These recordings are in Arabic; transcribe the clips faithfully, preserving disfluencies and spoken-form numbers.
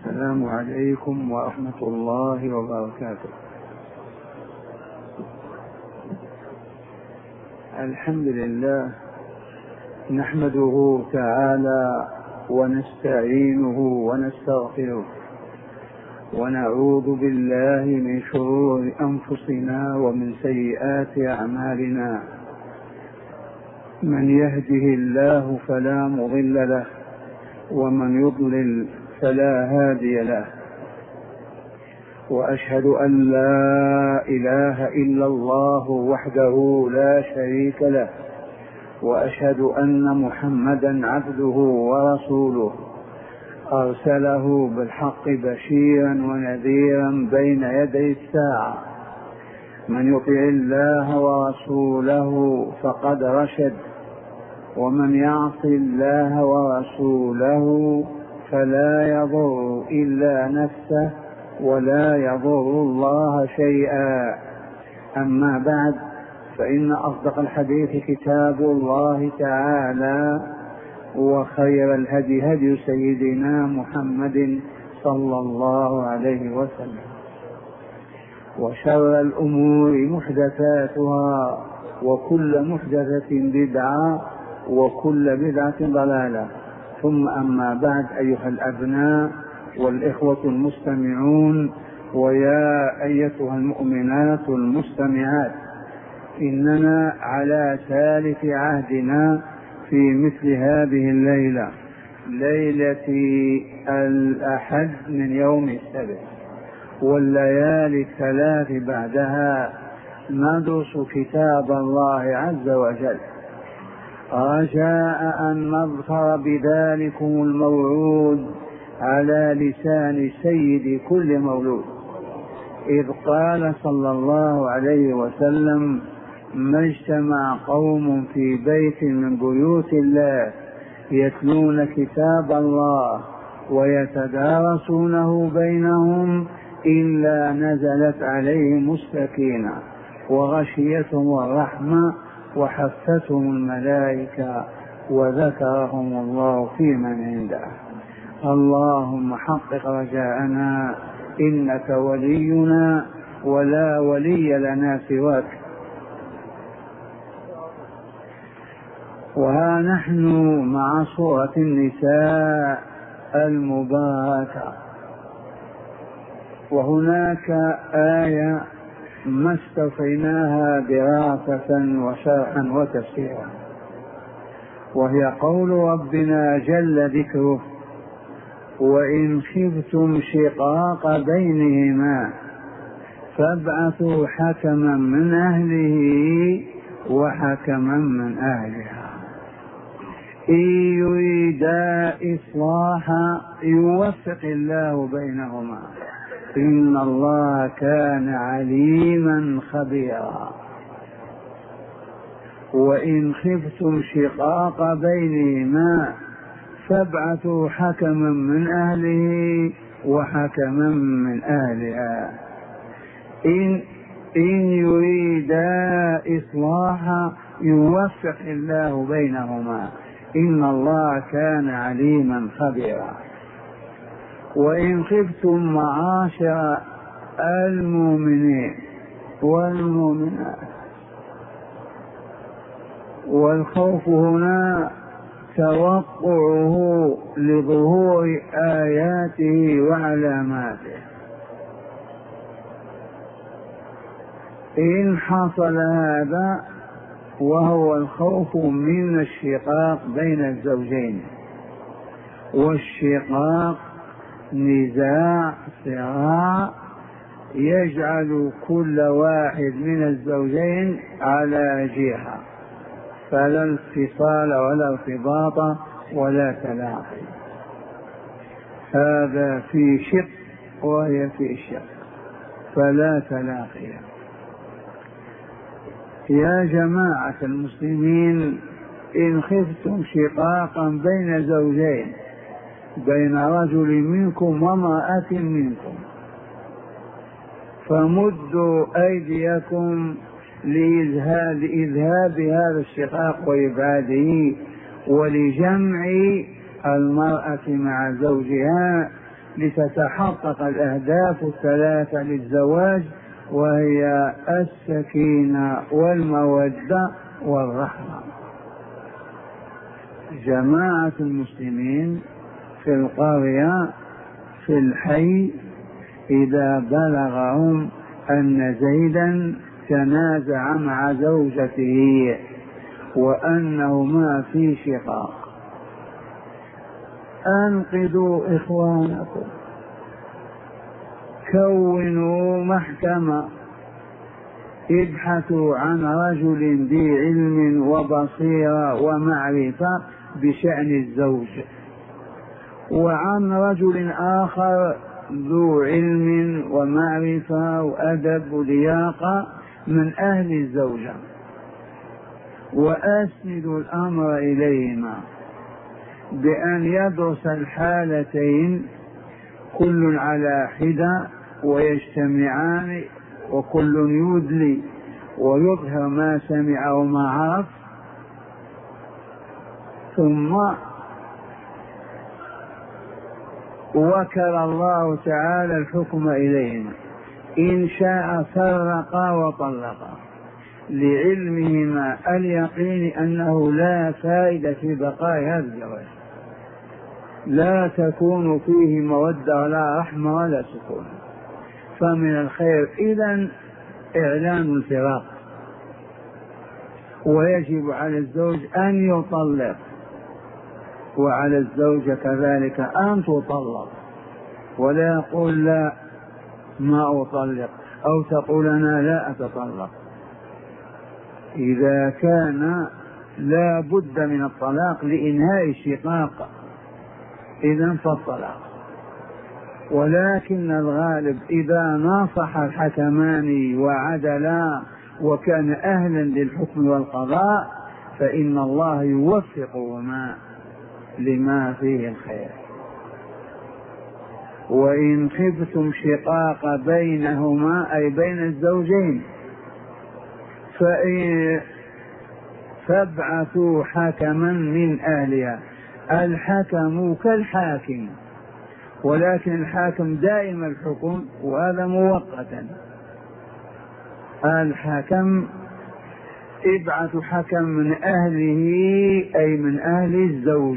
السلام عليكم ورحمة الله وبركاته. الحمد لله نحمده تعالى ونستعينه ونستغفره ونعوذ بالله من شرور أنفسنا ومن سيئات أعمالنا. من يهده الله فلا مضل له ومن يضلل فلا هادي له، وأشهد أن لا إله إلا الله وحده لا شريك له، وأشهد أن محمدا عبده ورسوله أرسله بالحق بشيرا ونذيرا بين يدي الساعة. من يطع الله ورسوله فقد رشد، ومن يعص الله ورسوله فلا يضر إلا نفسه ولا يضر الله شيئا. أما بعد، فإن أصدق الحديث كتاب الله تعالى، وخير الهدي هدي سيدنا محمد صلى الله عليه وسلم، وشر الأمور محدثاتها، وكل محدثة بدعة، وكل بدعة ضلالة. ثم أما بعد، أيها الأبناء والإخوة المستمعون، ويا أيتها المؤمنات المستمعات، إننا على ثالث عهدنا في مثل هذه الليلة، ليلة الأحد من يوم السبت، والليالي الثلاث بعدها ندرس كتاب الله عز وجل، رجاء أن نظفر بذلكم الموعود على لسان سيد كل مولود، إذ قال صلى الله عليه وسلم: ما اجتمع قوم في بيت من بيوت الله يتلون كتاب الله ويتدارسونه بينهم إلا نزلت عليهم السكينة وغشيتهم الرحمة وحفتهم الملائكة وذكرهم الله في من عنده. اللهم حقق رجاءنا، إنك ولينا ولا ولي لنا سواك. وها نحن مع سورة النساء المباركة، وهناك آية ما استوفيناها دراسة وشرحا وتفسيرا، وهي قول ربنا جل ذكره: وإن خفتم شقاق بينهما فابعثوا حكما من أهله وحكما من أهلها إن يريدا إصلاحا يوفق الله بينهما إن الله كان عليما خبيرا. وإن خفتم شقاق بينهما فابعثوا حكما من أهله وحكما من أهلها إن, إن يريدا إصلاحا يوفق الله بينهما إن الله كان عليما خبيرا. وإن خفتم معاشر المؤمنين والمؤمنات، والخوف هنا توقعه لظهور آياته وعلاماته. إن حصل هذا، وهو الخوف من الشقاق بين الزوجين، والشقاق نزاع صراع يجعل كل واحد من الزوجين على جهة، فلا انفصال ولا ارتباط ولا تلاقي. هذا في شق وهي في شق، فلا تلاقي. يا جماعة المسلمين، إن خفتم شقاقا بين زوجين، بين رجل منكم وامرأة منكم، فمدوا أيديكم لإذهاب هذا الشقاق وإبعاده، ولجمع المرأة مع زوجها لتتحقق الأهداف الثلاثة للزواج، وهي السكينة والمودة والرحمة. جماعة المسلمين في القرية في الحي إذا بلغهم أن زيدا تنازع مع زوجته وأنهما في شقاق، أنقذوا إخوانكم، كونوا محكمة، ابحثوا عن رجل ذي علم وبصيرة ومعرفة بشأن الزوج، وعن رجل آخر ذو علم ومعرفة وأدب ولياقة من أهل الزوجة، وأسندوا الأمر إليهما بأن يدرس الحالتين كل على حدة ويجتمعان، وكل يدلي ويظهر ما سمع وما عرف، ثم وكل الله تعالى الحكم إليهما، إن شاء فرقا وطلقا لعلمهما اليقين أنه لا فائدة في بقاء هذا الزواج، لا تكون فيه مودة ولا رحمة ولا سكون. فمن الخير إذن إعلان الفراق، ويجب على الزوج أن يطلق، وعلى الزوجة كذلك أن تطلق، ولا يقول لا ما أطلق أو تقول أنا لا أتطلق. إذا كان لا بد من الطلاق لإنهاء الشقاق إذن فالطلاق، ولكن الغالب إذا ناصح الحكمان وعدلا وكان أهلا للحكم والقضاء فإن الله يوفقهما لما فيه الخير. وإن خفتم شقاق بينهما أي بين الزوجين فابعثوا حكما من أهلها. الحكم كالحاكم، ولكن الحاكم دائما الحكم وهذا مؤقتا. الحكم ابعث حكم من أهله أي من أهل الزوج،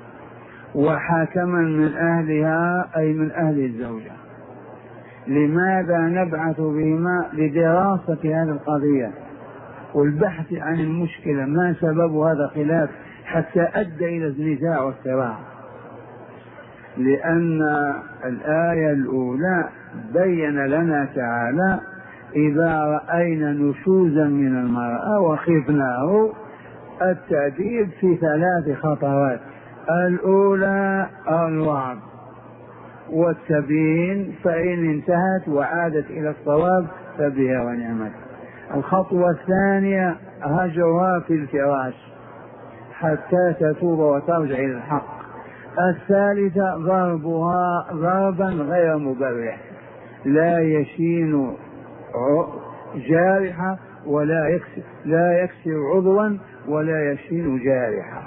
وحكما من أهلها أي من أهل الزوجة. لماذا نبعث بهما؟ لدراسة هذه القضية والبحث عن المشكلة، ما سبب هذا الخلاف حتى أدى إلى النزاع والصراع. لأن الآية الأولى بين لنا تعالى إذا رأينا نشوزا من المرأة وخفناه التأديب في ثلاث خطوات: الأولى الوعظ والتبيين، فإن انتهت وعادت إلى الصواب فبها ونعمت. الخطوة الثانية هجرها في الفراش حتى تتوب وترجع إلى الحق. الثالثة ضربها ضربا غير مبرح، لا يشين جارحة ولا يكسر لا يكسر عضوا ولا يشين جارحة.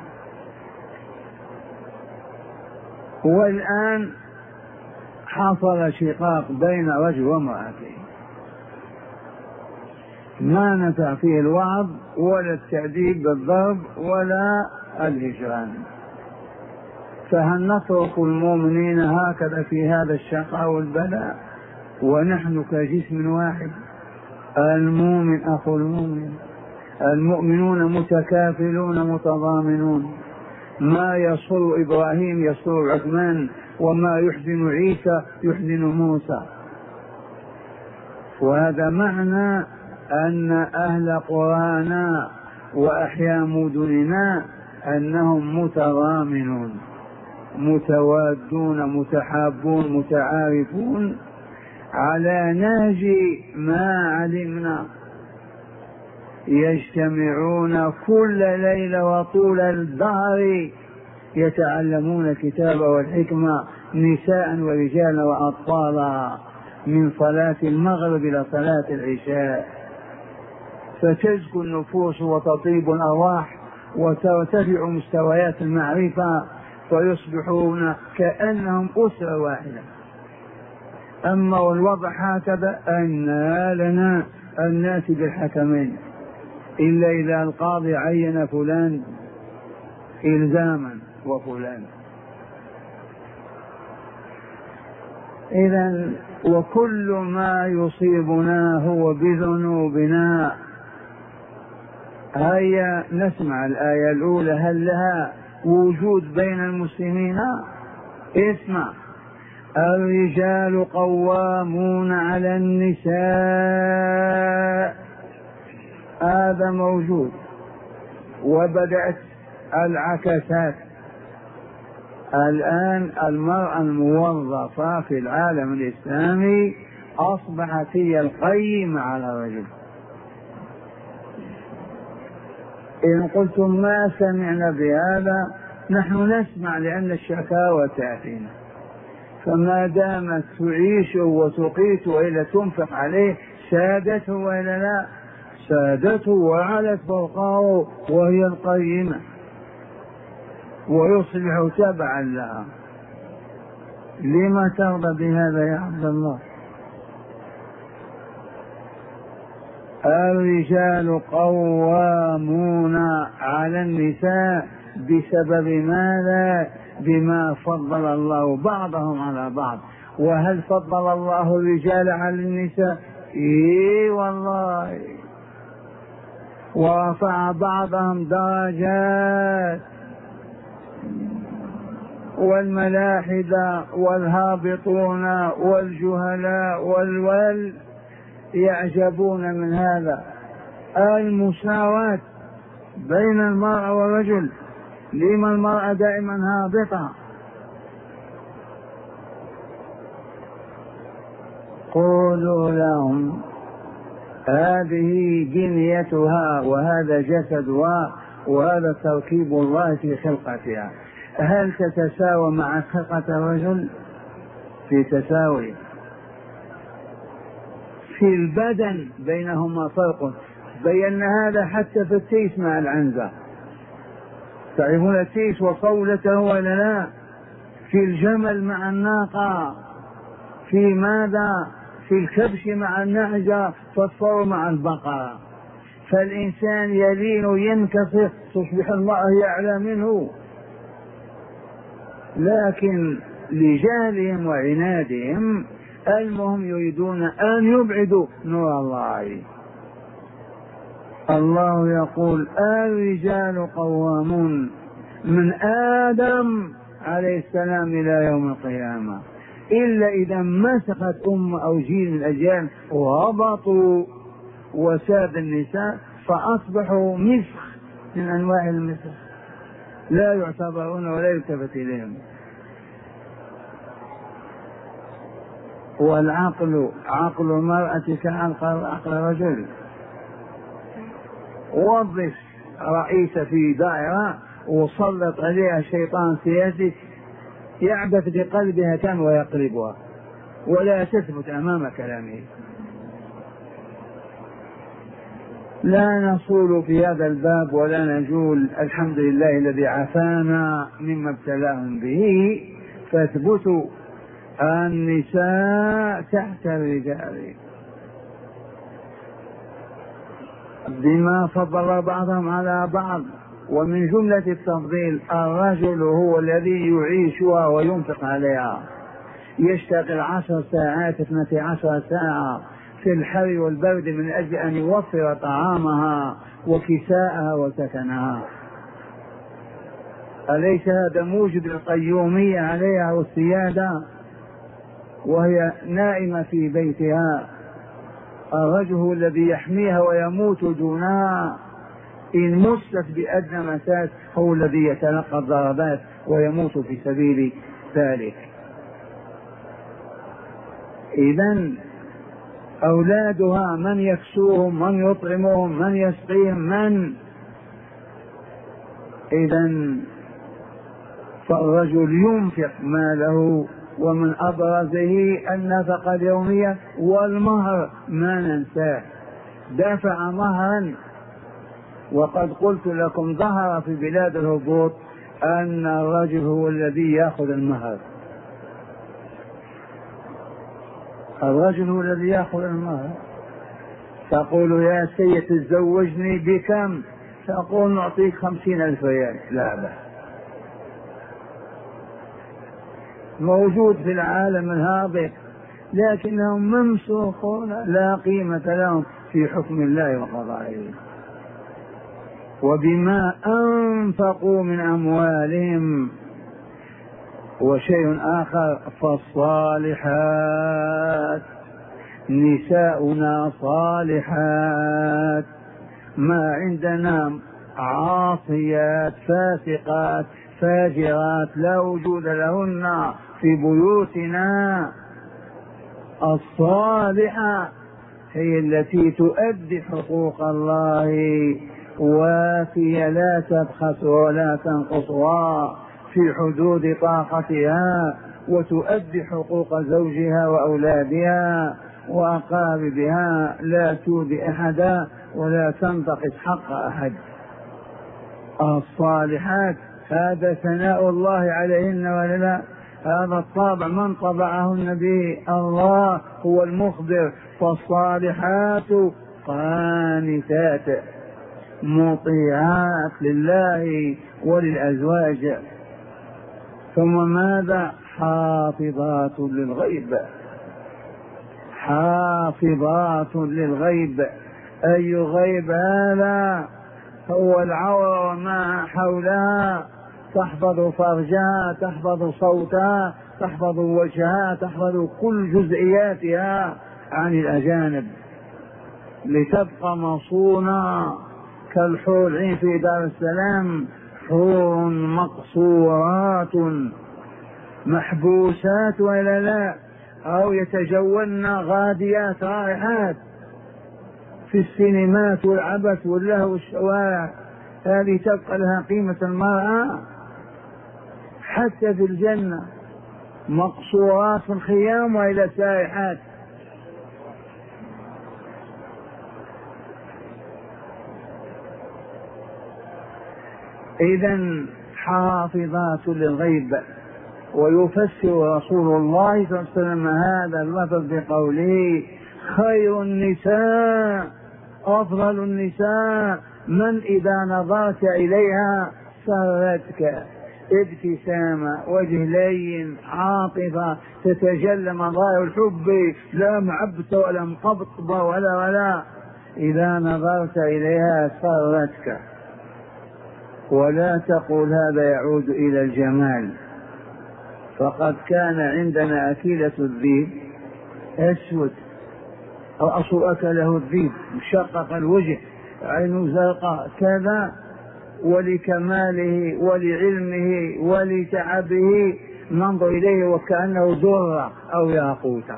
والآن حصل شقاق بين رجل وامرأته، ما نفع فيه الوعظ ولا التأديب بالضرب ولا الهجران، فهل نترك المؤمنين هكذا في هذا الشقاء والبلاء ونحن كجسم واحد؟ المؤمن أخو المؤمن، المؤمنون متكافلون متضامنون، ما يسر إبراهيم يسر عثمان، وما يحزن عيسى يحزن موسى. وهذا معنى أن أهل قرانا وأحياء مدننا أنهم متضامنون متوادون متحابون متعارفون على نهج ما علمنا، يجتمعون كل ليلة وطول الدهر يتعلمون الكتاب والحكمة، نساء ورجالا وأطفالا، من صلاة المغرب إلى صلاة العشاء، فتزكو النفوس وتطيب الأرواح وترتفع مستويات المعرفة فيصبحون كأنهم أسرة واحدة. أما والوضع هكذا أن لنا أن نأتي بالحكمين إلا إذا القاضي عين فلان إلزاما وفلان. إذن وكل ما يصيبنا هو بذنوبنا. هيا نسمع الآية الأولى، هل لها وجود بين المسلمين؟ اسمع: الرجال قوامون على النساء، هذا موجود. وبدأت العكسات. الآن المرأة الموظفة في العالم الإسلامي أصبحت هي القيمة على الرجل. إن قلتم ما سمعنا بهذا، نحن نسمع لأن الشكاوى تأتينا، فما دامت تعيش وتقيت وإلا تنفق عليه سادته وإلا لا، سادته وعلت فوقه وهي القيمة ويصبح تبعا لها. لما ترضى بهذا يا عبد الله؟ الرجال قوامون على النساء بسبب ماذا؟ بما فضل الله بعضهم على بعض. وهل فضل الله الرجال على النساء؟ اي والله، ورفع بعضهم درجات. والملاحدة والهابطون والجهلاء والول يعجبون من هذا. المساواة بين المرأة والرجل. لما المرأة دائما هابطة؟ قولوا لهم هذه جنيتها وهذا جسدها وهذا تركيب الله في خلقتها. هل تتساوى مع خلقة الرجل؟ في تساوي في البدن، بينهما فرق. بينا هذا حتى في التيس مع العنزة. تعرفون التيس وصولته ولا لا؟ في الجمل مع الناقة، في ماذا؟ في الكبش مع النعجة، فالصور مع البقرة. فالإنسان يلين ينكسر تصبح المرأة يعلى منه. لكن لجهلهم وعنادهم المهم يريدون أن يبعدوا نور الله. الله يقول الرجال قوامون من آدم عليه السلام إلى يوم القيامة، إلا إذا مسخت أم أو جيل من الأجيال وهبطوا وساد النساء فأصبحوا مسخ من أنواع المسخ، لا يعتبرون ولا يلتفت إليهم. والعقل عقل المرأة كعقل الرجل. وظف رئيس في دائرة وسلط عليها شيطان سياسي يعبث بقلبها كم ويقلبها ولا تثبت أمام كلامه. لا نصول في هذا الباب ولا نجول. الحمد لله الذي عافانا مما ابتلاهم به. فاثبتوا النساء تحت الرجال بما فضل بعضهم على بعض. ومن جملة التفضيل الرجل هو الذي يعيشها وينفق عليها، يشتغل عشر ساعات اثنتي عشر ساعة في الحر والبرد من أجل أن يوفر طعامها وكساءها وسكنها. أليس هذا موجب القيومية عليها والسيادة وهي نائمة في بيتها؟ الرجل هو الذي يحميها ويموت دونها. إن مست بأدنى مساس هو الذي يتلقى الضربات ويموت في سبيل ذلك. إذن أولادها من يكسوهم، من يطعمهم، من يسقيهم، من إذن فالرجل ينفق ماله. ومن أبرزه النفقة اليومية والمهر ما ننساه. دفع مهرا، وقد قلت لكم ظهر في بلاد الهبوط أن الرجل هو الذي يأخذ المهر، الرجل هو الذي يأخذ المهر. تقول يا سيد تزوجني بكم؟ تقول نعطيك خمسين ألف ريال. لا بأس، موجود في العالم الهابط، لكنهم ممسوخون لا قيمة لهم في حكم الله وقضائه. وبما أنفقوا من أموالهم. وشيء آخر، فالصالحات نساؤنا صالحات، ما عندنا عاصيات فاسقات فاجرات لا وجود لهن في بيوتنا. الصالحة هي التي تؤدي حقوق الله وافية لا تبخس ولا تنقصها في حدود طاقتها، وتؤدي حقوق زوجها وأولادها وأقاربها، لا تؤذي أحدا ولا تنتقص حق أحد. الصالحات هذا ثناء الله عليهن ولا لا؟ هذا الطابع من طبعه النبي؟ الله هو المخبر. فالصالحات قانتات مطيعات لله وللأزواج. ثم ماذا؟ حافظات للغيب، حافظات للغيب. أي غيب هذا؟ هو العورة وما حولها، تحفظ فرجها، تحفظ صوتها، تحفظ وجهها، تحفظ كل جزئياتها عن الأجانب لتبقى مصونة كالحور العين في دار السلام، حور مقصورات محبوسات ولا لا، أو يتجولن غاديات رائحات في السينمات والعبث واللهو والشوارع. هذه تبقى لها قيمة المرأة؟ حتى في الجنة مقصورات في الخيام وإلى سائحات. إذن حافظات للغيب. ويفسر رسول الله صلى الله عليه وسلم هذا اللفظ بقوله خير النساء أفضل النساء من إذا نظرت إليها سرتك، ابتسامة، وجه لين، عاطفة، تتجلى مظاهر الحب، لا معبة ولا مقبضة ولا ولا إذا نظرت إليها سرتك. ولا تقول هذا يعود إلى الجمال، فقد كان عندنا أكيلة الذيب أسود أو أصل أكله الذيب مشقق الوجه، عينه زرقاء كذا، ولكماله ولعلمه ولتعبه ننظر إليه وكأنه درة أو ياقوتة.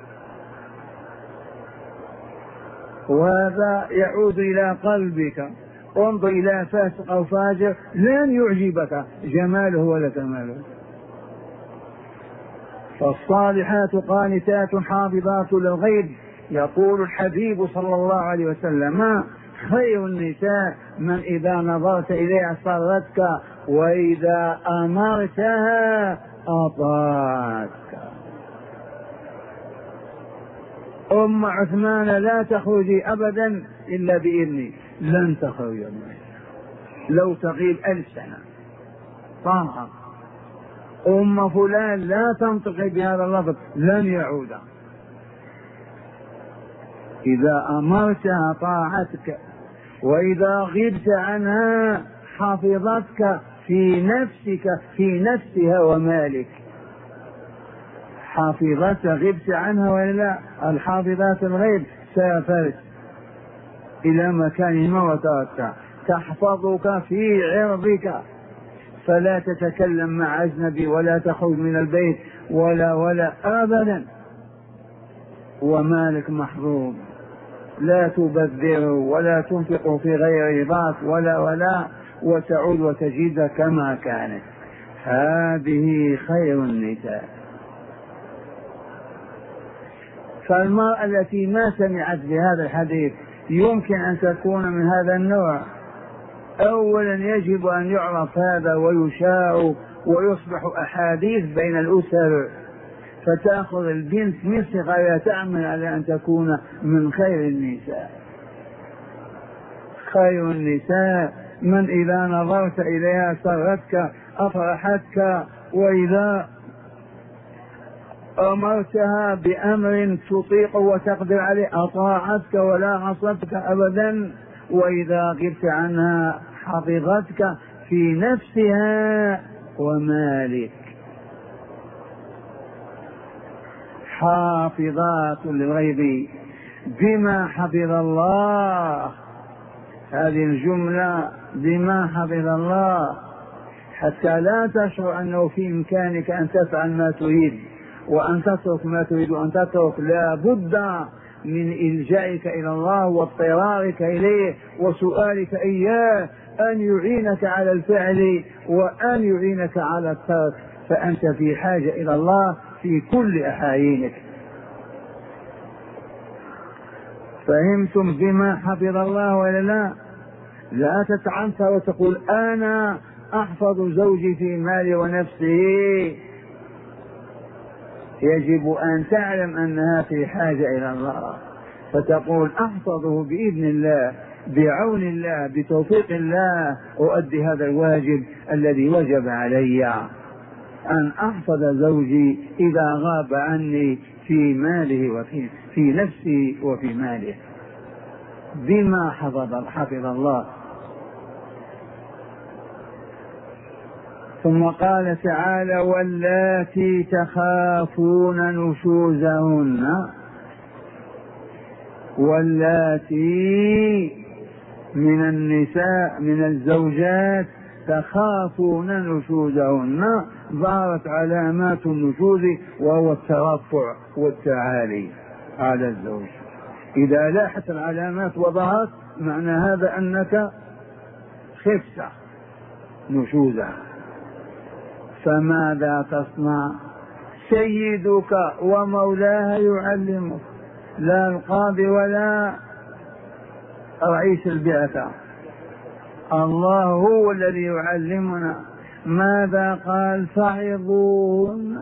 وهذا يعود إلى قلبك. انظر إلى فاسق أو فاجر لن يعجبك جماله ولا كماله. فالصالحات قانتات حافظات للغيب. يقول الحبيب صلى الله عليه وسلم خير النساء من إذا نظرت إليها سرتك وإذا أمرتها أطاعتك. أم عثمان لا تخرجي أبدا إلا بإذني، لن تخرج لو تغيب ألف سنة. طاعة. أم فلان لا تنطق بهذا اللفظ لن يعود. إذا أمرتها طاعتك، وإذا غبت عنها حفظتك في نفسك في نفسها ومالك. حافظتك غبت عنها ولا لا؟ الحافظات الغيب سافرت إلى مكان ما وتركت، تحفظك في عرضك، فلا تتكلم مع أجنبي ولا تخرج من البيت ولا ولا أبدا. ومالك محفوظ، لا تبذره ولا تنفق في غير رضاك ولا ولا وتعود وتجد كما كانت. هذه خير النساء. فالمرأة التي ما سمعت بهذا الحديث يمكن أن تكون من هذا النوع. أولا يجب أن يعرف هذا ويشاع ويصبح أحاديث بين الأسر، فتأخذ البنت من صغرها تعمل على أن تكون من خير النساء. خير النساء من إذا نظرت إليها سرتك أفرحتك، وإذا أمرتها بأمر تطيق وتقدر عليه أطاعتك ولا عصتك أبدا، وإذا غبت عنها حفظتك في نفسها ومالك. حافظات للغيب بما حفظ الله، هذه الجملة بما حفظ الله، حتى لا تشعر أنه في إمكانك أن تفعل ما تريد وأن تترك ما تريد أن تترك. لا بد من إلجائك إلى الله واضطرارك إليه وسؤالك إياه أن يعينك على الفعل وأن يعينك على الترك، فأنت في حاجة إلى الله في كل أحايينك. فهمتم بما حفظ الله ولا لا؟ لا تتعنثر وتقول أنا أحفظ زوجي في مالي ونفسه. يجب أن تعلم أنها في حاجة إلى الله، فتقول أحفظه بإذن الله، بعون الله، بتوفيق الله، أؤدي هذا الواجب الذي وجب علي، أن أحفظ زوجي إذا غاب عني في ماله وفي في نفسي وفي ماله بما حفظ حفظ الله. ثم قال تعالى واللاتي تخافون نشوزهن، واللاتي من النساء من الزوجات تخافون نشوزهن، ظهرت علامات النشوز وهو الترفع والتعالي على الزوج. إذا لاحت العلامات وظهرت معنى هذا أنك خفت نشوزها، فماذا تصنع؟ سيدك ومولاها يعلمك، لا القاضي ولا رئيس البعثة، الله هو الذي يعلمنا. ماذا قال؟ فعظوهن.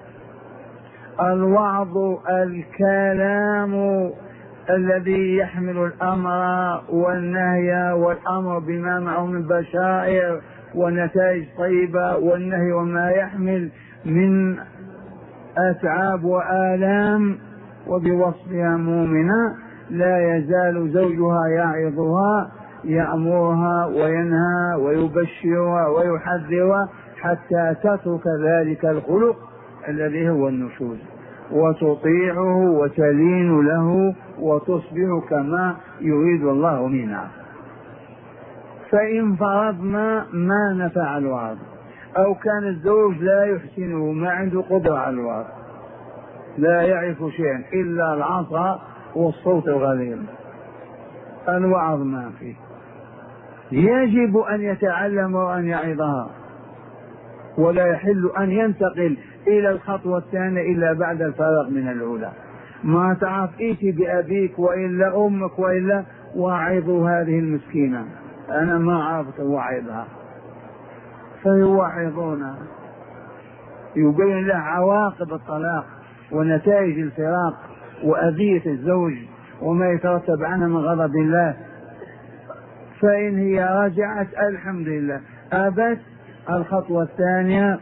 الوعظ الكلام الذي يحمل الأمر والنهي، والأمر بما معه من بشائر ونتائج طيبة، والنهي وما يحمل من أتعاب وآلام، وبوصفها مؤمنة لا يزال زوجها يعظها، يأمرها وينهى ويبشرها ويحذرها حتى تترك ذلك الخلق الذي هو النشوز، وتطيعه وتلين له وتصبح كما يريد الله منها. فإن فرضنا ما نفع الوعظ، أو كان الزوج لا يحسنه، ما عنده قدرة على الوعظ، لا يعرف شيئا إلا العصا والصوت الغليظ، الوعظ ما فيه، يجب أن يتعلم وأن يعظها، ولا يحل أن ينتقل إلى الخطوة الثانية إلا بعد الفراغ من الأولى. ما تعرف إيتي بأبيك وإلا أمك وإلا واعظوا هذه المسكينة، أنا ما عرفت وعظها، فيوعظونها، يبين له عواقب الطلاق ونتائج الفراق وأذية الزوج وما يترتب عنها من غضب الله. فإن هي رجعت الحمد لله، أبت الخطوة الثانية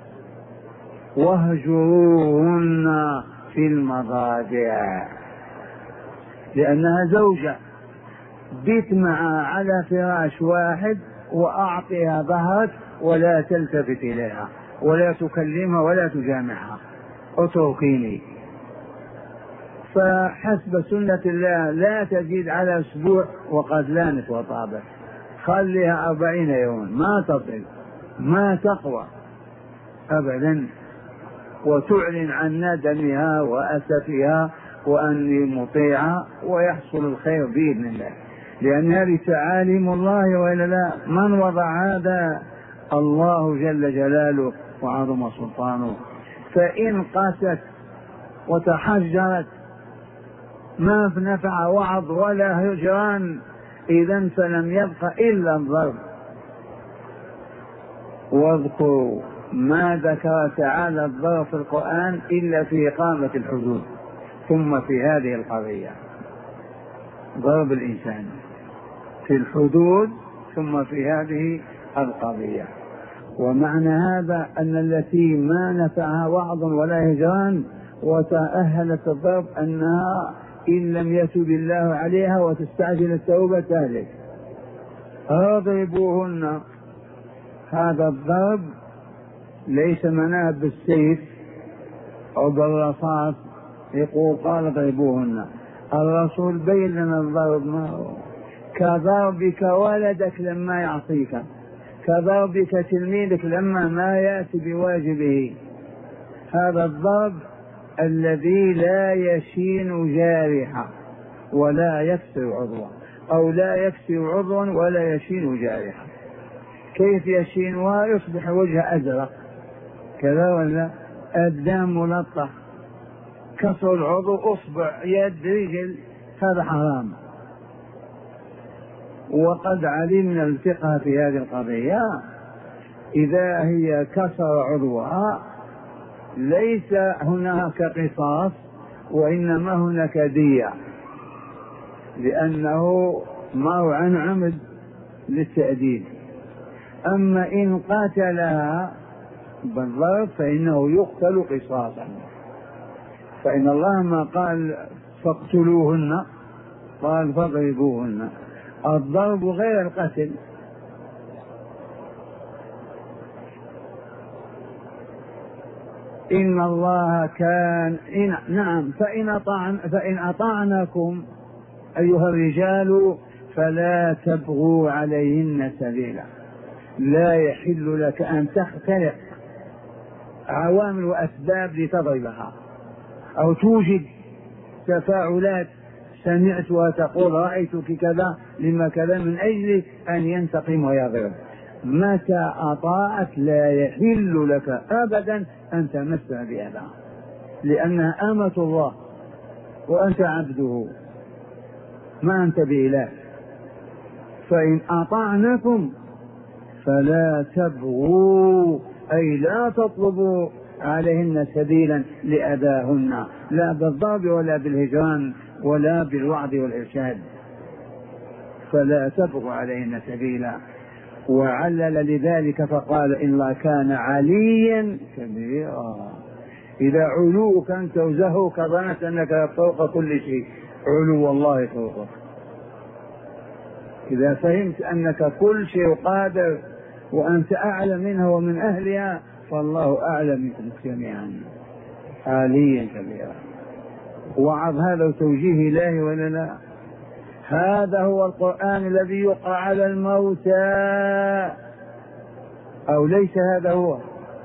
واهجروهن في المضاجع، لأنها زوجة، بت معها على فراش واحد وأعطيها ظهرك ولا تلتفت إليها ولا تكلمها ولا تجامعها، اتركيني. فحسب سنة الله لا تزيد على أسبوع وقد لانت وطابت، خليها أربعين يوما ما تصل ما تقوى أبدا، وتعلن عن ندمها وأسفها وأني مطيعة ويحصل الخير بإذن الله، لأن هذه تعاليم الله وإلا لا. من وضع هذا؟ الله جل جلاله وعظم سلطانه. فإن قست وتحجرت ما نفع وعظ ولا هجران، إذا فلم يبق إلا الضرب. واذكروا ما ذكر تعالى الضرب في القرآن إلا في إقامة الحدود، ثم في هذه القضية ضرب الإنسان في الحدود ثم في هذه القضية. ومعنى هذا أن التي ما نفعها وعظ ولا هجران وتأهلت الضرب أنها إن لم يتب الله عليها وتستعجل التوبة تهلك. اضربوهن، هذا الضرب ليس معناه بالسيف أو بالرصاص يقول قال اضربوهن. الرسول بين لنا الضرب ما هو كضربك ولدك لما يعصيك، كضربك تلميذك لما ما يأتي بواجبه. هذا الضرب الذي لا يشين جارحا ولا يكسر عضوا، أو لا يكسر عضوا ولا يشين جارحا. كيف يشينها؟ يصبح وجه أزرق كذا ولا الدم ملطخ. كسر العضو أصبع يد رجل هذا حرام. وقد علمنا الفقه في هذه القضية، إذا هي كسر عضوها ليس هناك قصاص وإنما هناك دية، لأنه ما عن عمد للتأديب. أما إن قاتلها بالضرب فإنه يقتل قصاصا، فإن الله ما قال فاقتلوهن قال فاضربوهن. الضرب غير القتل. إن الله كان إن نعم فإن أطعن فإن أطعنكم أيها الرجال فلا تبغوا عليهن سبيلا. لا يحل لك أن تخترق عوامل وأسباب لتضربها أو توجد تفاعلات سمعتها تقول رأيتك كذا لما كذا من أجل أن ينتقم ويضرب. متى أطاعت لا يحل لك أبدا أن تمسها بهذا، لأنها أمة الله وأنت عبده ما أنت بإله. فإن أطعنكم فلا تبغوا أي لا تطلبوا عليهن سبيلا لأذاهن، لا بالضرب ولا بالهجران ولا بالوعظ والإرشاد. فلا تبغوا عليهن سبيلا. وعلل لذلك فقال إن الله كان عليا كبيرا. إذا علوك أنت وزهوك ظننت أنك فوق كل شيء، علو الله فوقك. إذا فهمت أنك كل شيء قادر وأنت أعلى منها ومن أهلها فالله أعلى منكم جميعا عليا كبيرا. وعظ هذا وتوجيه إلهي ولا لا؟ هذا هو القرآن الذي يقرأ على الموتى أو ليس هذا هو؟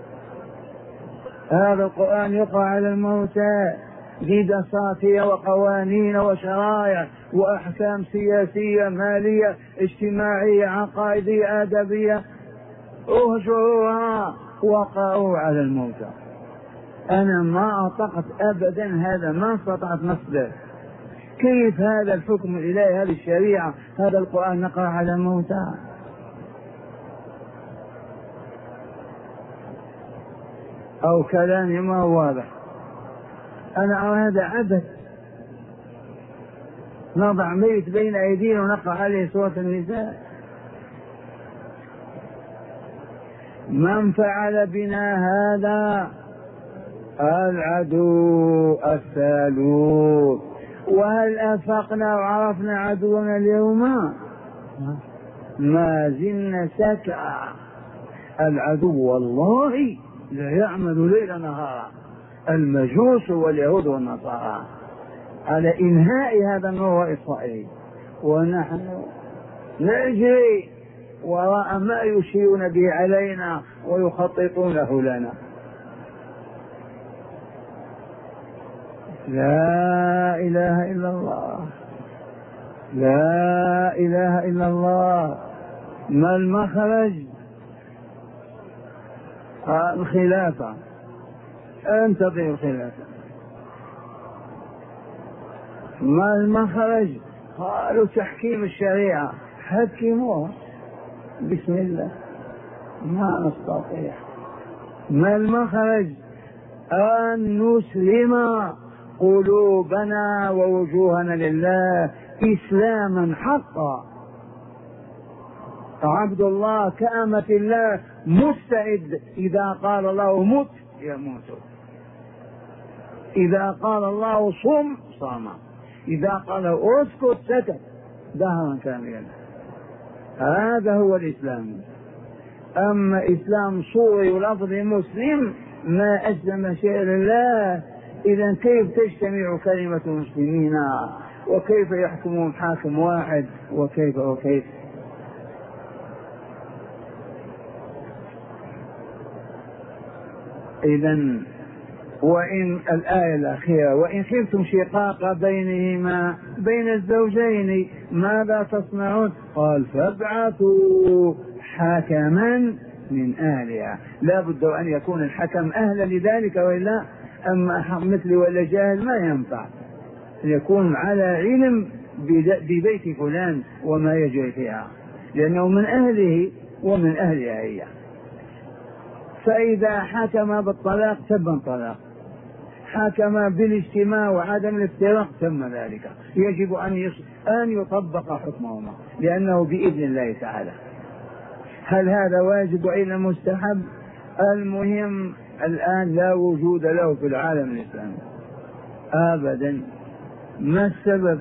هذا القرآن يقرأ على الموتى بدساتير وقوانين وشرائع وأحكام سياسية مالية اجتماعية عقائدية آدبية. اهجروها وقرأوا على الموتى. أنا ما أطقت أبدا هذا، ما استطعت نصبر. كيف هذا الحكم الإلهي، هذه الشريعة، هذا القرآن نقرأ على الموتى؟ أو كلامي ما هو واضح؟ أنا أرى هذا عبث. نضع ميت بين أيدينا ونقرأ عليه سورة النساء. من فعل بنا هذا العدو الثالوث. وهل أفقنا وعرفنا عدونا اليوم؟ ما زلنا سكعى. العدو والله لا يعمل ليل نهارا، المجوس واليهود والنصارى، على إنهاء هذا النور وإصرائيل، ونحن نجري وراء ما يشيرون به علينا ويخططونه لنا. لا إله إلا الله، لا إله إلا الله. ما المخرج؟ الخلافة. انتظر الخلافة. ما المخرج؟ قالوا تحكيم الشريعة، حكموها بسم الله، ما نستطيع. ما المخرج؟ أن نسلم قلوبنا ووجوهنا لله إسلاما حقا. عبد الله كأمة الله مستعد، إذا قال الله مت يموت، إذا قال الله صم صام، إذا قال اسكت سكت دهرا كاملا. هذا هو الإسلام. أما إسلام صوري ولفظ مسلم ما أسلم شيء لله، إذا كيف تجتمع كلمة المسلمين وكيف يحكمون حاكم واحد وكيف وكيف. إذن وإن الآية الأخيرة وإن خفتم شقاق بينهما بين الزوجين ماذا تصنعون؟ قال فابعثوا حكما من أهلها. لا بد أن يكون الحكم أهلا لذلك، وإلا أما مثلي ولا جاهل ما ينفع. يكون على علم ببيت فلان وما يجري فيها، لأنه من أهله ومن أهلها هي. فإذا حكم بالطلاق تم طلاق، حكم بالاجتماع وعدم الافتراق تم ذلك. يجب أن أن يطبق حكمهما لأنه بإذن الله تعالى. هل هذا واجب إلا مستحب؟ المهم الآن لا وجود له في العالم الإسلامي أبدا. ما السبب؟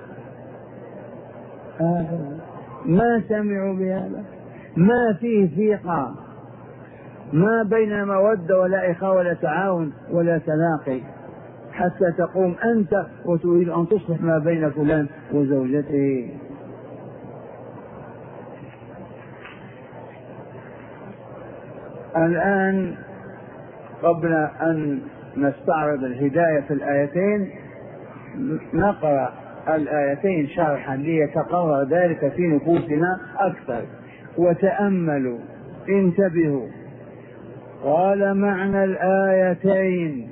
آه. ما سمعوا بهذا، ما فيه ثقة، ما بين مودة ولا إخاء ولا تعاون ولا تلاقي، حتى تقوم أنت وتريد أن تصلح ما بين فلان وزوجته. الآن قبل أن نستعرض الهداية في الآيتين نقرأ الآيتين شرحا ليتقرر ذلك في نفوسنا أكثر. وتأملوا، انتبهوا. قال معنى الآيتين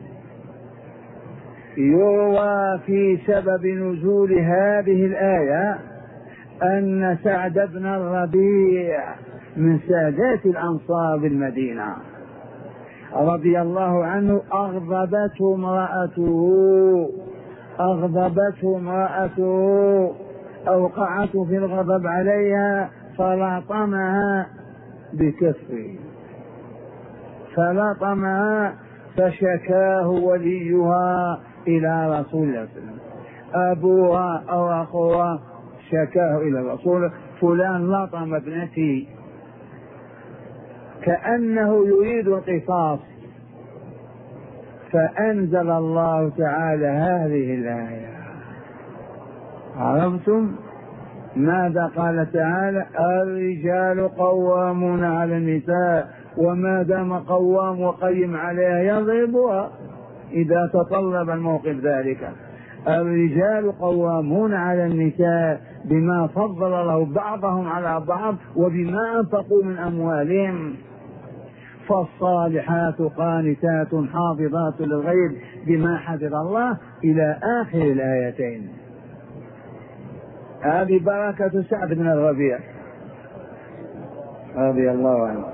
يروى في سبب نزول هذه الآية أن سعد بن الربيع من سادات الأنصار بالمدينة رضي الله عنه أغضبته امرأته أغضبته امرأته أوقعته في الغضب عليها فلطمها بكفه فلطمها فشكاه وليها إلى رسول الله صلى الله عليه وسلم. أبوها أو أخوها شكاه إلى الرسول، فلان لطم ابنتي، كأنه يريد القصاص. فأنزل الله تعالى هذه الآية. عرفتم ماذا قال تعالى؟ الرجال قوامون على النساء، وما دام قوام وقيم عليها يضربها إذا تطلب الموقف ذلك. الرجال قوامون على النساء بما فضل الله بعضهم على بعض وبما أنفقوا من أموالهم. فالصالحات قانتات حافظات للغيب بما حفظ الله إلى آخر الآيتين. هذه بركة سعد بن الربيع رضي الله عنه.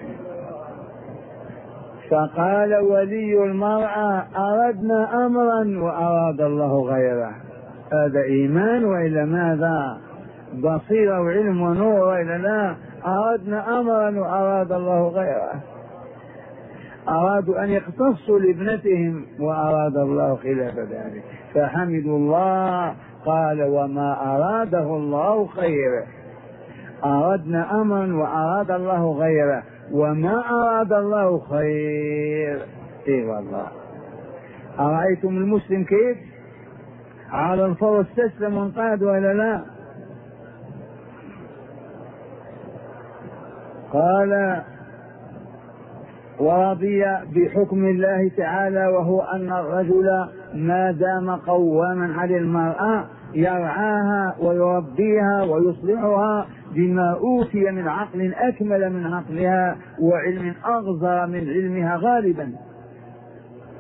فقال ولي المرأة أردنا أمرا وأراد الله غيره. هذا إيمان وإلا ماذا؟ بصيرة وعلم ونور وإلا لا؟ أردنا أمرا وأراد الله غيره. أرادوا أن يختصوا لابنتهم وأراد الله خلاف ذلك، فحمدوا الله. قال وما أراده الله خير. أردنا أمرا وأراد الله غيره، وما أراد الله خير. إيه والله. أرأيتم المسلم كيف على الفور استسلم وانقاد ولا لا؟ قال ورضي بحكم الله تعالى، وهو أن الرجل ما دام قواما على المرأة يرعاها ويربيها ويصلحها بما أوتي من عقل أكمل من عقلها وعلم أغزر من علمها غالبا،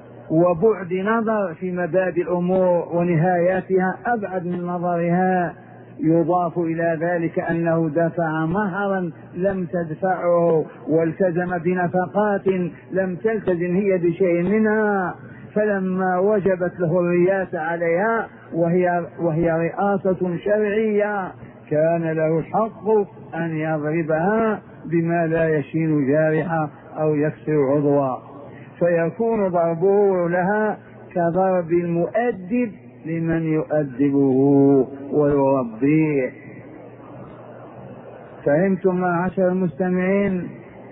وبعد نظر في مبادئ الأمور ونهاياتها أبعد من نظرها، يضاف إلى ذلك أنه دفع مهرا لم تدفعه، والتزم بنفقات لم تلتزم هي بشيء منها، فلما وجبت له الرياسة عليها وهي, وهي رئاسة شرعية كان له الحق أن يضربها بما لا يشين جارحة أو يكسر عضوا، فيكون ضربه لها كضرب المؤدب لمن يؤدبه ويربيه. فهمتم معاشر المستمعين؟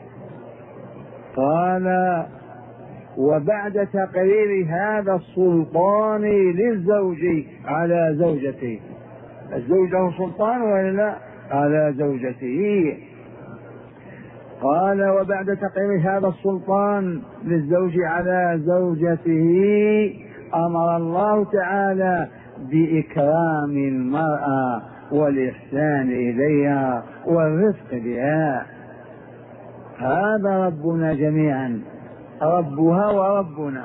قال: وبعد تقرير هذا السلطان للزوج على زوجته، الزوج له سلطان ولا لا؟ على زوجته. قال: وبعد تقرير هذا السلطان للزوج على زوجته أمر الله تعالى بإكرام المرأة والإحسان إليها والرفق بها. هذا ربنا جميعا، ربها وربنا،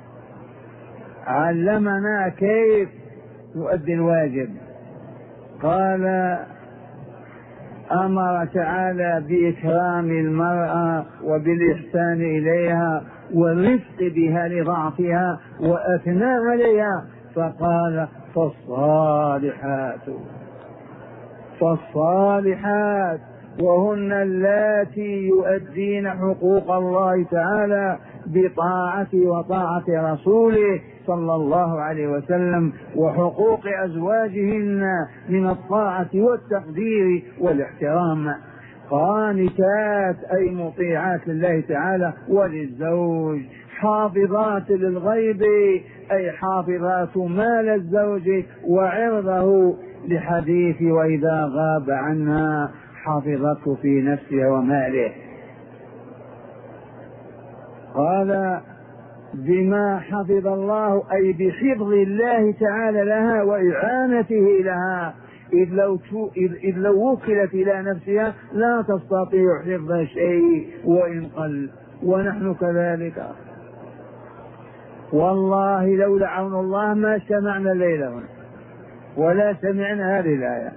علمنا كيف نؤدي الواجب. قال: أمر تعالى بإكرام المرأة وبالإحسان إليها والرفق بها لضعفها وأثنى عليها، فقال: فالصالحات فالصالحات وهن اللاتي يؤدين حقوق الله تعالى بطاعته وطاعة رسوله صلى الله عليه وسلم، وحقوق أزواجهن من الطاعة والتقدير والاحترام، قانتات أي مطيعات لله تعالى وللزوج، حافظات للغيب أي حافظات مال الزوج وعرضه، لحديث: وإذا غاب عنها حافظته في نفسها وماله. قال: بما حفظ الله أي بحفظ الله تعالى لها وإعانته لها، إذ لو, إذ لو وكلت إلى نفسها لا تستطيع حفظ شيء وإن قل، ونحن كذلك والله لولا عون الله ما سمعنا الليلة هنا ولا سمعنا هذه الآية.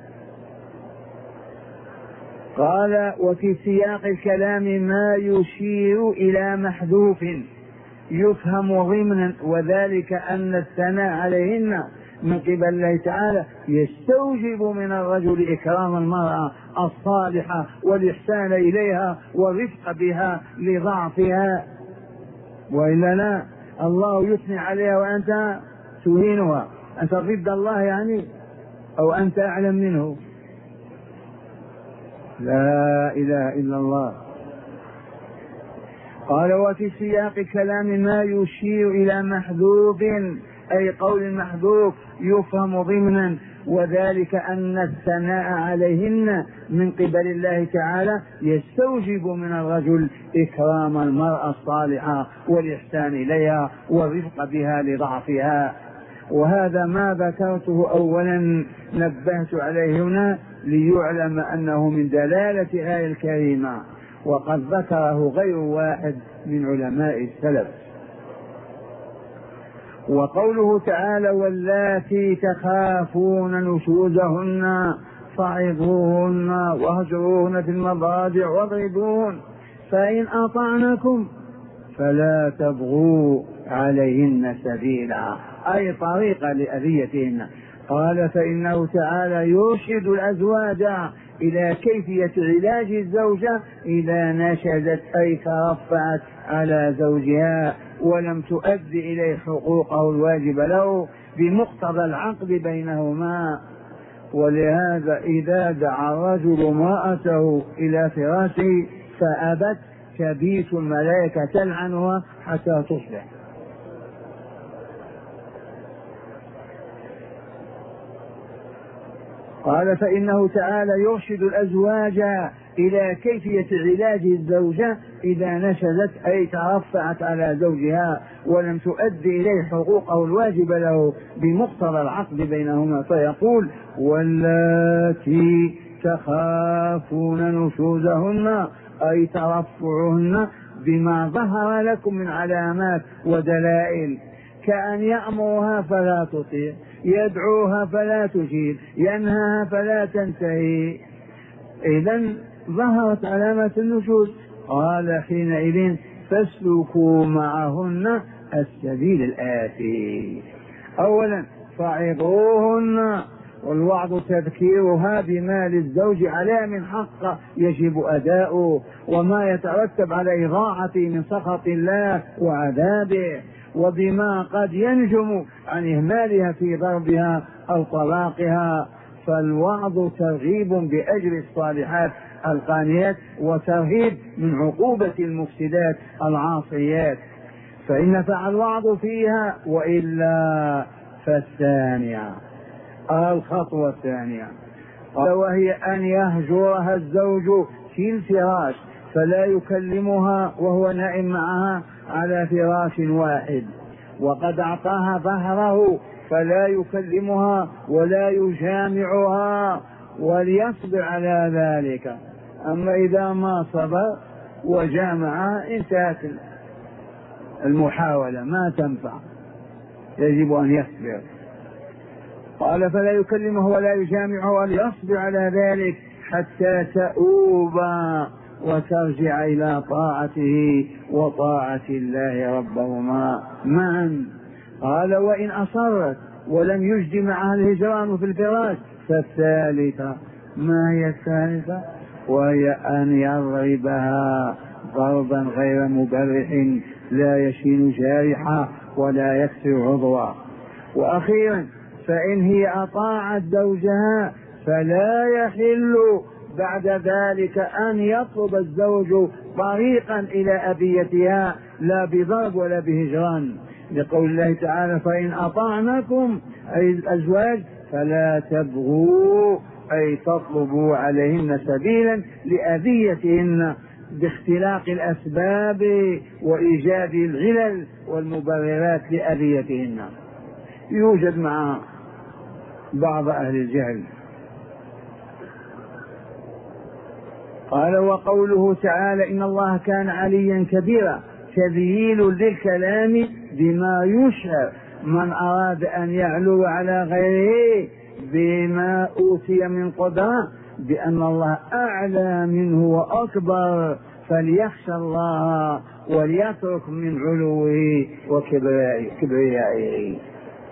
قال: وفي سياق الكلام ما يشير إلى محذوف يفهم ضمنا، وذلك أن الثناء عليهن من قبل الله تعالى يستوجب من الرجل إكرام المرأة الصالحة والإحسان إليها والرفق بها لضعفها، وإلا لا الله يثني عليها وأنت تهينها، أنت ضد الله يعني، أو أنت أعلم منه. لا إله إلا الله. قال: وفي سياق كلام ما يشير إلى محذوف أي قول المحذوف يفهم ضمنا، وذلك أن الثناء عليهن من قبل الله تعالى يستوجب من الرجل إكرام المرأة الصالحة والإحسان إليها والرفق بها لضعفها. وهذا ما ذكرته أولا نبهت عليه هنا ليعلم أنه من دلالة آية الكريمة، وقد ذكره غير واحد من علماء السلف. وقوله تعالى: واللاتي تخافون نشوزهن فعظوهن واهجروهن في المضاجع واضربوهن فإن أطعنكم فلا تبغوا عليهن سبيلا، أي طريقة لأذيتهن. قال: فإنه تعالى يرشد الأزواج إلى كيفية علاج الزوجة إذا نشزت أي ترفعت على زوجها ولم تؤدي إليه حقوقه الواجب له بمقتضى العقد بينهما. ولهذا إذا دعا الرجل امرأته إلى فراشه فأبت تبيت الملائكة تلعنها حتى تصبح. قال: فإنه تعالى يرشد الأزواج إلى كيفية علاج الزوجة إذا نشزت أي ترفعت على زوجها ولم تؤدي إليه حقوقه الواجب له بمقتضى العقد بينهما، فيقول: واللاتي تخافون نشوزهن أي ترفعهن بما ظهر لكم من علامات ودلائل كأن يأمرها فلا تطيع، يدعوها فلا تجيب، ينهاها فلا تنتهي. إذن ظهرت علامة النشوز. قال حينئذ فاسلكوا معهن السبيل الآتي. أولا فعظوهن، والوعظ تذكيرها بما للزوج عليه من حق يجب أداؤه، وما يترتب على إضاعته من سخط الله وعذابه، وبما قد ينجم عن إهمالها في ضربها أو طلاقها. فالوعظ ترغيب بأجر الصالحات القانيات، وترهيب من عقوبة المفسدات العاصيات، فإن نفع الوعظ فيها. وإلا فالثانية، الخطوة الثانية، وهي أن يهجرها الزوج في الفراش، فلا يكلمها وهو نائم معها على فراش واحد، وقد أعطاها ظهره فلا يكلمها ولا يجامعها، وليصبر على ذلك. أما إذا ما صبر وجامعها انتهت المحاولة، ما تنفع، يجب أن يصبر. قال فلا يكلمه ولا يجامعه، وليصبر على ذلك حتى تؤوب وترجع إلى طاعته وطاعة الله ربهما معا. قال وإن أصرت ولم يجد معها الهجران في الفراش فالثالثة. ما هي الثالثة؟ وهي أن يضربها ضربا غير مبرح لا يشين جارحة ولا يكسر عضوا. وأخيرا فإن هي أطاعت زوجها فلا يحل بعد ذلك أن يطلب الزوج طريقا إلى أبيتها، لا بضرب ولا بهجران، لقول الله تعالى فإن أطعنكم أي الأزواج فلا تبغوا أي تطلبوا عليهن سبيلا لأذيتهن باختلاق الأسباب وإيجاد العلل والمبررات لأذيتهن. يوجد مع بعض أهل الجهل. قال وقوله تعالى إن الله كان عليا كبيرا تذييل للكلام بما يشعر من أراد أن يعلو على غيره بما أوتي من قدرة بأن الله أعلى منه وأكبر، فليخشى الله وليترك من علوه وكبريائه.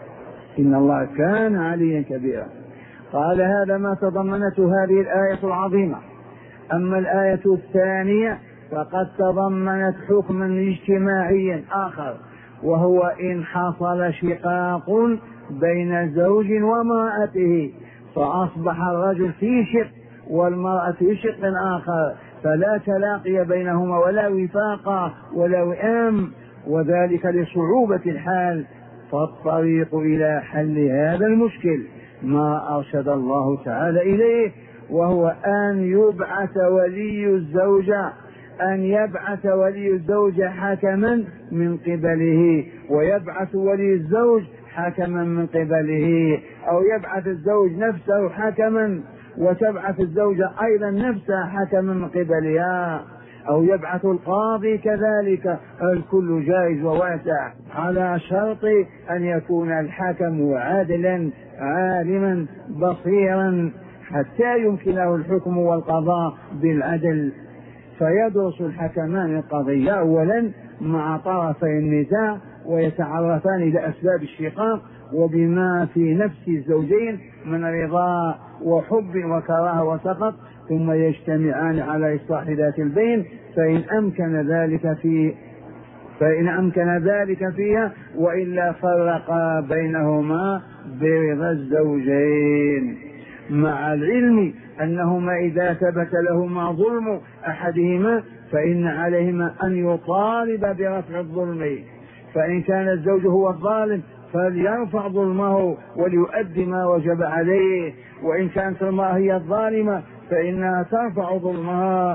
إن الله كان عليا كبيرا. قال هذا ما تضمنته هذه الآية العظيمة. أما الآية الثانية فقد تضمنت حكما اجتماعيا آخر، وهو إن حصل شقاق بين زوج وامرأته فأصبح الرجل في شق والمرأة في شق آخر، فلا تلاقي بينهما ولا وفاق ولا وئام، وذلك لصعوبة الحال. فالطريق إلى حل هذا المشكل ما أرشد الله تعالى إليه، وهو أن يبعث ولي الزوجة أن يبعث ولي الزوج حكما من قبله، ويبعث ولي الزوج حكما من قبله، أو يبعث الزوج نفسه حكما وتبعث الزوجة أيضا نفسها حكما من قبلها، أو يبعث القاضي كذلك. الكل جائز وواسع على شرط أن يكون الحكم عادلا عالما بصيرا حتى يمكنه الحكم والقضاء بالعدل. فيدرس الحكمان القضية أولا مع طرفي النزاع ويتعرفان إلى أسباب الشقاق وبما في نفس الزوجين من رضا وحب وكراهة وسخط، ثم يجتمعان على إصلاح ذات البين فإن أمكن ذلك في فإن أمكن ذلك فيها، وإلا فرقا بينهما برضا الزوجين، مع العلم أنهما إذا ثبت لهما ظلم أحدهما فإن عليهما أن يطالب برفع الظلم، فإن كان الزوج هو الظالم فليرفع ظلمه وليؤدي ما وجب عليه، وإن كانت المرأة هي الظالمة فإنها ترفع ظلمها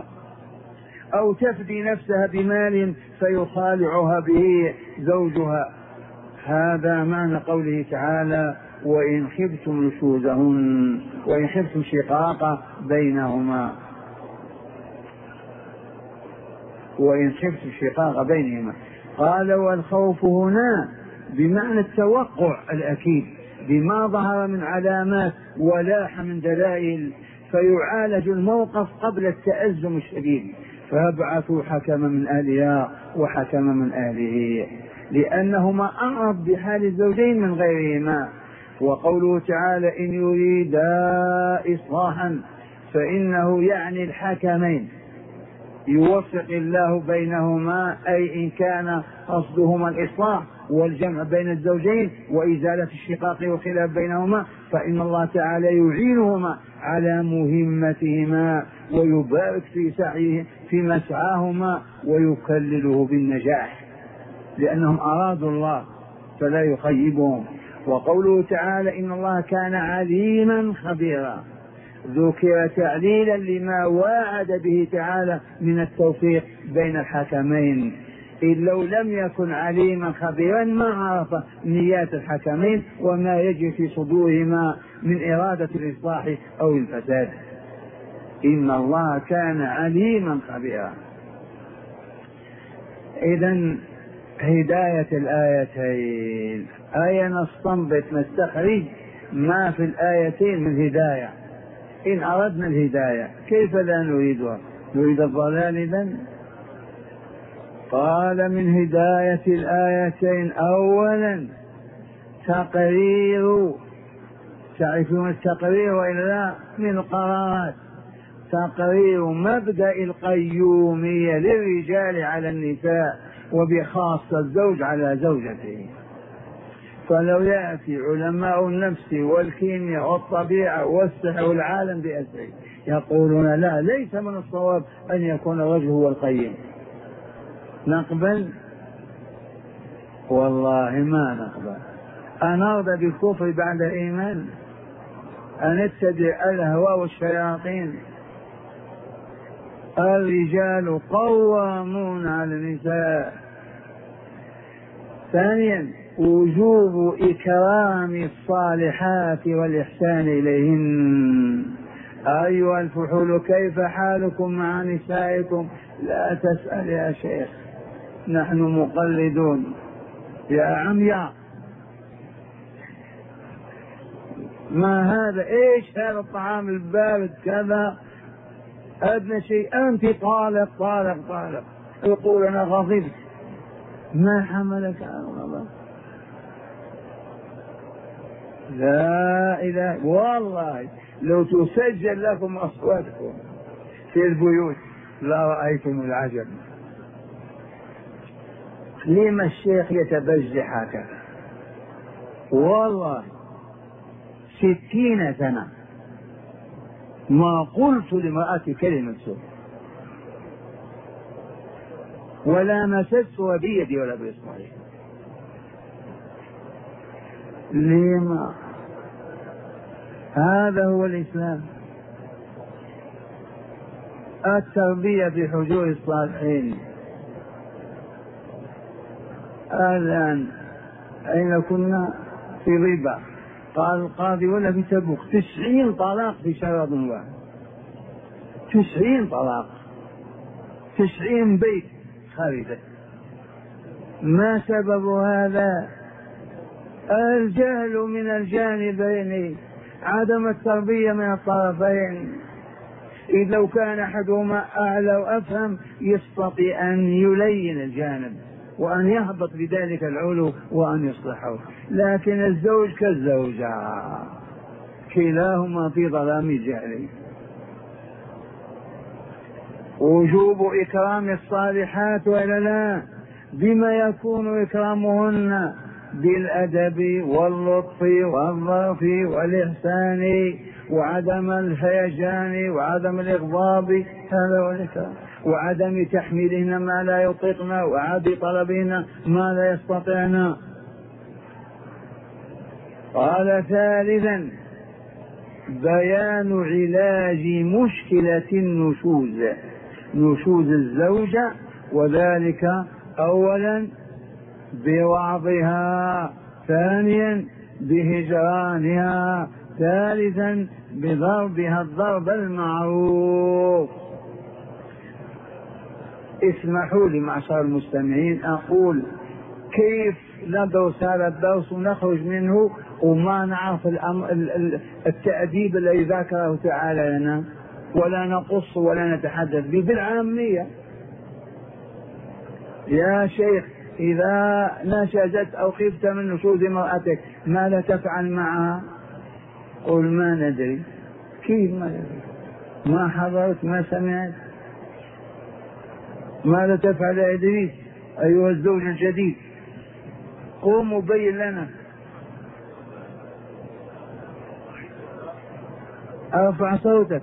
أو تفدي نفسها بمال فيخالعها به زوجها. هذا معنى قوله تعالى وإن خفتم نشوزهن وإن خفتم شقاق بينهما وإن خفتم شقاق بينهما. قال والخوف هنا بمعنى التوقع الأكيد بما ظهر من علامات ولاح من دلائل، فيعالج الموقف قبل التأزم الشديد. فابعثوا حكما من أهلها وحكما من أهله، لأنهما أعرض بحال الزوجين من غيرهما. وقوله تعالى إن يريدا إصلاحا فإنه يعني الحكمين يوفق الله بينهما، أي إن كان قصدهما الإصلاح والجمع بين الزوجين وإزالة الشقاق والخلاف بينهما، فإن الله تعالى يعينهما على مهمتهما ويبارك في سعيه في مسعاهما ويكلله بالنجاح، لأنهم أرادوا الله فلا يخيبهم. وقوله تعالى إن الله كان عليما خبيرا ذكر تعليلا لما واعد به تعالى من التوفيق بين الحكمين، إذ لو لم يكن عليما خبيرا ما عرف نيات الحكمين وما يجري في صدورهما من إرادة الإصلاح أو الفساد. إن الله كان عليما خبيرا. إذن هداية الآيتين، آية نستنبط نستخرج ما في الآيتين من هداية. إن أردنا الهداية كيف لا نريدها؟ نريد الضلال إذن؟ قال من هداية الآيتين أولا تقرير، تعرفون التقرير وإلا لا؟ من القرارات، تقرير مبدأ القيومية للرجال على النساء وبخاصة الزوج على زوجته. فلو يأتي علماء النفس والكيمياء والطبيعة والسحر والعالم بأسره يقولون لا، ليس من الصواب أن يكون الرجل هو القيم، نقبل؟ والله ما نقبل. أنرضى بالكفر بعد الإيمان؟ أنتبع الهوى والشياطين؟ الرجال قوامون على النساء. ثانيا وجوب إكرام الصالحات والإحسان إليهن. أيها الفحول كيف حالكم مع نسائكم؟ لا تسأل يا شيخ، نحن مقلدون يا عمياء. ما هذا؟ ايش هذا الطعام البارد كذا؟ أدنى شيء أنت طالق طالق طالق، يقول أنا غضبت. ما حملك على الغضب؟ لا إله. والله لو تسجل لكم أصواتكم في البيوت لا رأيتم العجب. لما الشيخ يتبجح هكذا؟ والله ستين سنة ما قلت لامرأتي كلمة سوء ولا مسست بيدي ولا بإصبعي. لما؟ هذا هو الإسلام، التربية في حجور الصالحين. الآن أين كنا؟ في ربا. قال القاضي ولا في تبوك تسعين طلاق في شرط واحد، تسعين طلاق، تسعين بيت خربت. ما سبب هذا؟ الجهل من الجانبين، عدم التربية من الطرفين. إذ لو كان أحدهما أعلى وأفهم يستطيع أن يلين الجانب وأن يهبط بذلك العلو وأن يصلحه، لكن الزوج كالزوجة كلاهما في ظلام الجهل. وجوب إكرام الصالحات ولا لا؟ بما يكون إكرامهن؟ بالأدب واللطف والظرف والإحسان وعدم الهيجان وعدم الإغضاب، هذا هو الإكرام. وعدم تحميلهن ما لا يطيقن وعدم طلبهن ما لا يستطيعن. قال ثالثا بيان علاج مشكلة النشوز، نشوز الزوجة، وذلك أولا بوعظها، ثانيا بهجرانها، ثالثا بضربها الضرب المعروف. اسمحوا لي معشر المستمعين أقول كيف ندرس هذا الدرس ونخرج منه وما نعرف التأديب الذي ذكره تعالى لنا، ولا نقص ولا نتحدث به بالعامية. يا شيخ إذا نشزت أو خفت من نشوز امرأتك ماذا تفعل معها؟ قل ما ندري. كيف ما ندري؟ ما حضرت ما سمعت. ماذا تفعل يا إدريس أيها الزوج الجديد؟ قوم وبين لنا. ارفع صوتك.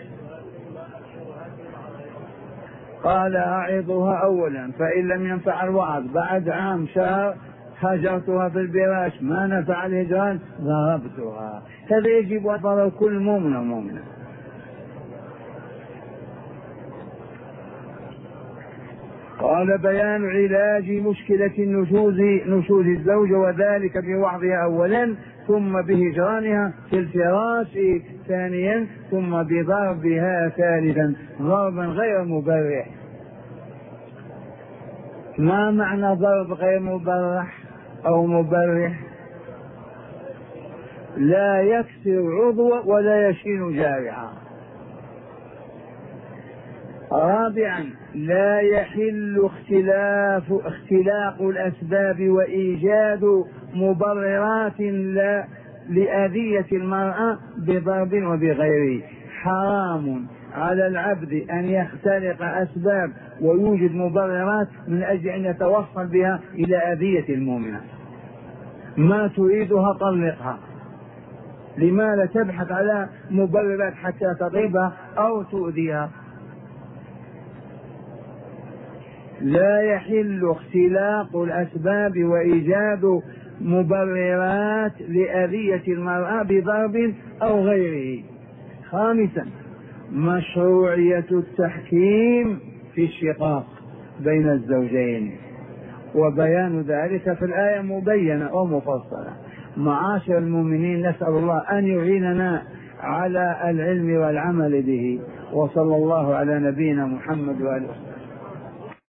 قال أعظها أولا، فإن لم ينفع الوعظ بعد عام شهر هجرتها في البراش، ما نفع الهجران ضربتها. هذا يجب أن يضرب كل مؤمن ومؤمنة. قال بيان علاج مشكلة النشوز نشوز الزوجة، وذلك بوعظها أولا، ثم بهجرانها في الفراش ثانيا، ثم بضربها ثالثا ضربا غير مبرح. ما معنى ضرب غير مبرح أو مبرح؟ لا يكسر عضو ولا يشين جارحا. رابعا لا يحل اختلاف اختلاق الأسباب وإيجاد مبررات لا لأذية المرأة بضرب وبغيره. حرام على العبد أن يختلق أسباب ويوجد مبررات من أجل أن يتوصل بها إلى أذية المؤمنة. ما تريدها طلقها، لماذا تبحث على مبررات حتى تضربها أو تؤذيها؟ لا يحل اختلاق الأسباب وإيجاد مبررات لأذية المرأة بضرب أو غيره. خامسا مشروعية التحكيم في الشقاق بين الزوجين، وبيان ذلك في الآية مبينة ومفصلة. معاشر المؤمنين، نسأل الله أن يعيننا على العلم والعمل به، وصلى الله على نبينا محمد وآله.